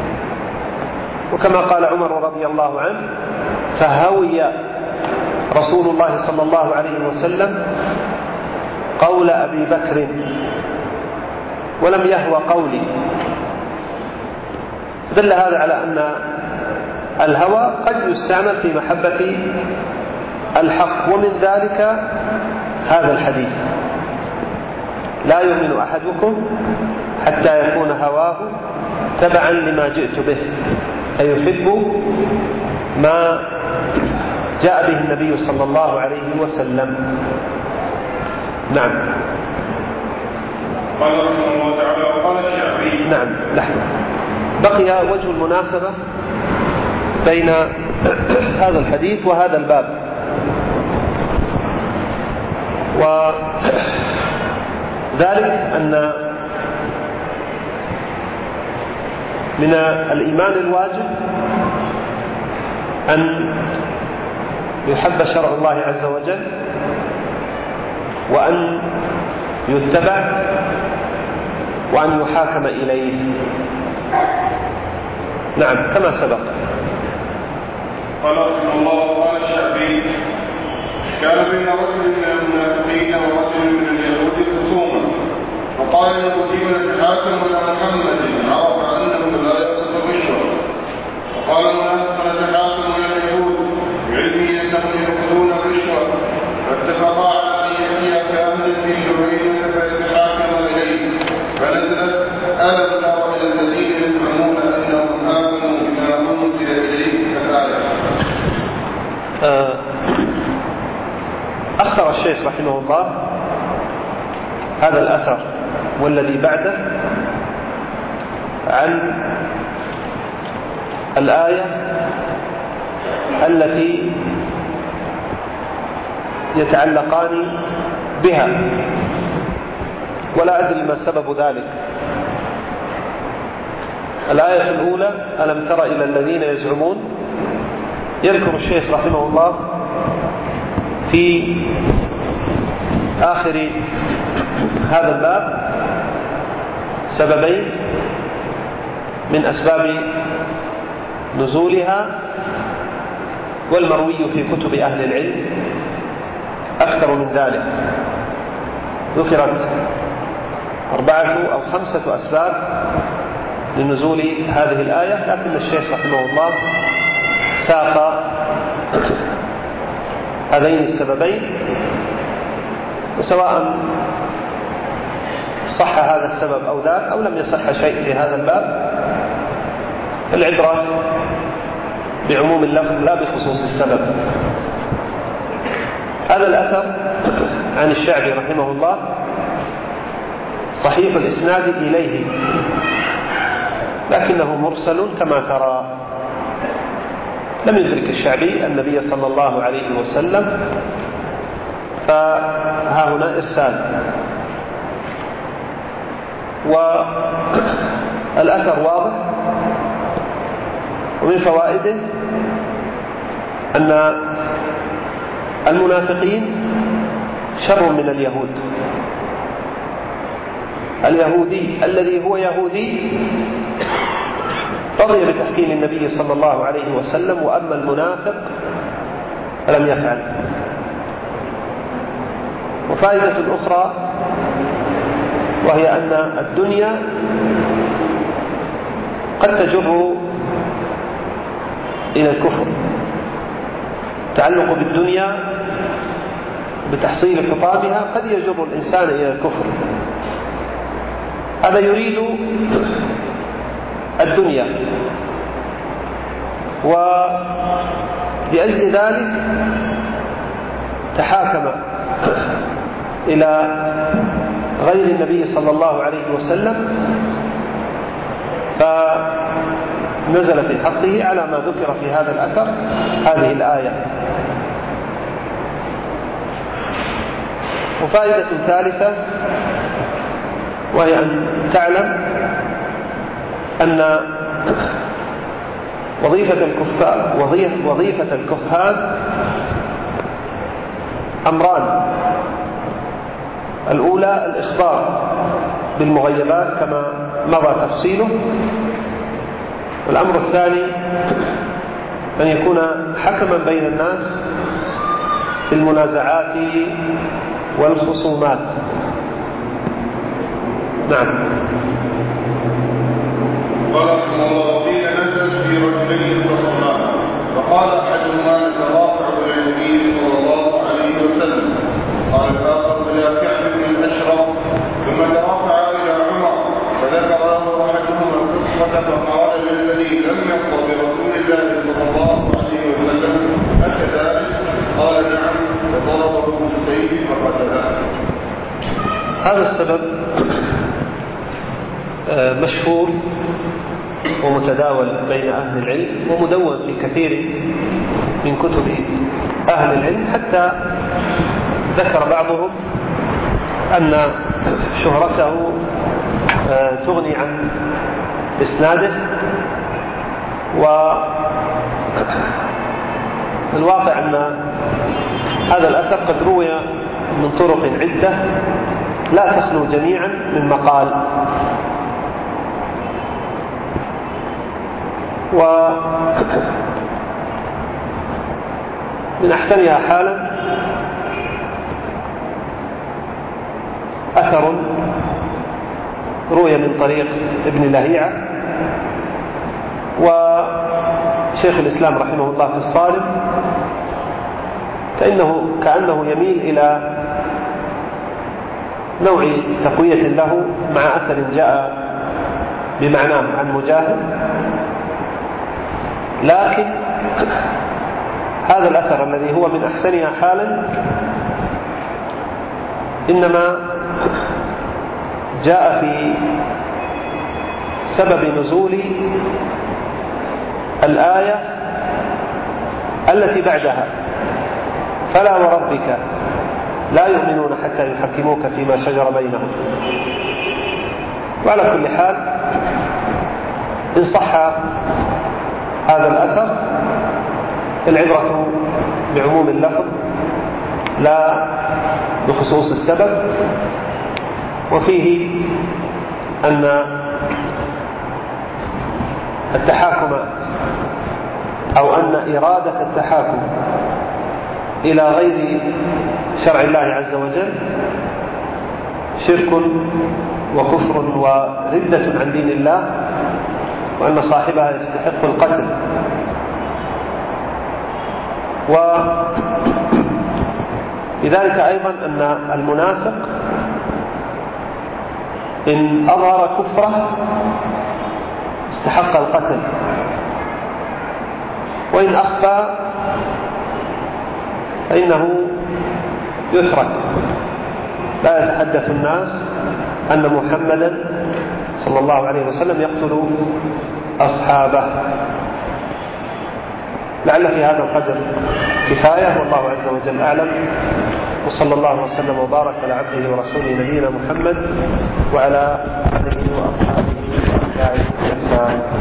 S2: وكما قال عمر رضي الله عنه: فهوي رسول الله صلى الله عليه وسلم قول أبي بكر ولم يهوى قولي. دل هذا على أن الهوى قد يستعمل في محبة الحق، ومن ذلك هذا الحديث: لا يؤمن أحدكم حتى يكون هواه تبعا لما جئت به، أي يحب ما جاء به النبي صلى الله عليه وسلم. نعم.
S1: قال رحمه الله تعالى: وقال الشافعي.
S2: نعم، لحظة، بقي وجه المناسبة بين هذا الحديث وهذا الباب، وذلك أن من الإيمان الواجب أن يحب شرع الله عز وجل، وأن يتبع، وأن يحاكم إليه. نعم، كما سبق.
S1: قال رحمه الله: قال الشافعي: كان بين رجل من المنافقين ورجل من اليهود خصومة، فقال اليهودي: نتحاكم إلى محمد، عرف أنه لا يقصد بشرا. وقال المنافق: نتحاكم إلى اليهود، بعلمه أنهم يأخذون بشرا. فاتفقا على أن يأتي كامل في جبريل فيتحاكم إليه، فنزلت: ألم تر إلى الذين يزعمون أنهم آمنوا بما أنزل إليك كذلك.
S2: أخر الشيخ رحمه الله هذا الأثر والذي بعده عن الآية التي يتعلقان بها، ولا أدري ما سبب ذلك. الآية الأولى: ألم تر إلى الذين يزعمون. يذكر الشيخ رحمه الله في آخر هذا الباب سببين من أسباب نزولها، والمروي في كتب أهل العلم أكثر من ذلك. ذكرت 4 أو 5 أسباب لنزول هذه الآية، لكن الشيخ رحمه الله ساق هذين السببين، وسواء صح هذا السبب أو ذاك أو لم يصح شيء في هذا الباب، العبرة بعموم اللفظ لا بخصوص السبب. هذا الأثر عن الشعبي رحمه الله صحيح الإسناد إليه، لكنه مرسل كما ترى. لم يدرك الشعبي النبي صلى الله عليه وسلم، فها هنا إرسال. والأثر واضح، ومن فوائده أن المنافقين شر من اليهود. اليهودي الذي هو يهودي رضي بتحكيم النبي صلى الله عليه وسلم، وأما المنافق فلم يفعل. وفائدة أخرى، وهي أن الدنيا قد تجر إلى الكفر. التعلق بالدنيا بتحصيل خطابها قد يجر الإنسان إلى الكفر. هذا يريد الدنيا ولأجل ذلك تحاكم إلى غير النبي صلى الله عليه وسلم، فنزل في حقه على ما ذكر في هذا الأثر هذه الآية. وفائدة ثالثة، وهي أن تعلم أن وظيفة الكهان أمران: الأولى الإخبار بالمغيبات كما مضى تفصيله، والأمر الثاني أن يكون حكما بين الناس في المنازعات والخصومات. نعم.
S1: قال رحمه الله: قيل نزل في رجلين خصمان، فقال احدهما نترافع الى النبي صلى الله عليه وسلم، قال الاخر الى كعب بن الاشرف، ثم ترافع الى عمر، فذكر له احدهما القصه فقال للذي لم يرضى برسول الله صلى الله عليه وسلم: اكذلك؟ قال نعم، فضربه بالسيف فقتله.
S2: هذا السبب مشهور ومتداول بين أهل العلم، ومدون في كثير من كتب أهل العلم، حتى ذكر بعضهم أن شهرته تغني عن إسناده، والواقع أن هذا الأثر قد روي من طرق عدة لا تخلو جميعا من مقال. ومن أحسنها حالا أثر روي من طريق ابن لهيعة، وشيخ الإسلام رحمه الله في الصارم كأنه يميل إلى نوع تقوية له مع أثر جاء بمعناه عن مجاهد، لكن هذا الأثر الذي هو من أحسنها حالا إنما جاء في سبب نزول الآية التي بعدها: فلا وربك لا يؤمنون حتى يحكموك فيما شجر بينهم. وعلى كل حال إن صح هذا الأثر العبرة بعموم اللفظ لا بخصوص السبب، وفيه أن التحاكم أو أن إرادة التحاكم إلى غير شرع الله عز وجل شرك وكفر وردة عن دين الله، وأن صاحبها يستحق القتل. ولذلك أيضا أن المنافق إن أظهر كفره استحق القتل، وإن أخفى فإنه يترك، لا يتحدث الناس أن محمدا صلى الله عليه وسلم يقتل أصحابه. لعل في هذا القدر كفاية، والله عز وجل أعلم، وصلى الله وسلم وبارك على عبده ورسوله نبينا محمد وعلى آله وأصحابه وأتباعه بإحسان.